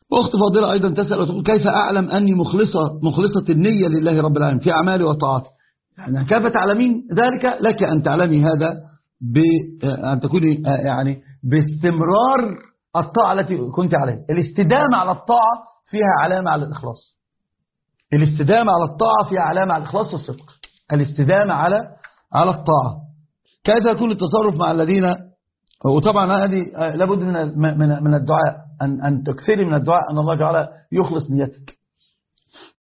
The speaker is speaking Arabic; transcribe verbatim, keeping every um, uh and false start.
أخت فاضلة أيضا تسأل وتقول كيف أعلم أني مخلصة مخلصة النية لله رب العالمين في أعمالي وطاعتي؟ يعني كيف تعلمين ذلك؟ لك أن تعلمي هذا بأن تكوني يعني باستمرار الطاعة التي كنت عليها. الاستدامة على الطاعة فيها علامة على الإخلاص. الاستدامة على الطاعة فيها علامة على الإخلاص والصدق. الاستدامة على على الطاعة. كيف يكون التصرف مع الذين، وطبعا هذه لابد من من من الدعاء، أن أن تكثري من الدعاء أن الله تعالى يخلص نيتك.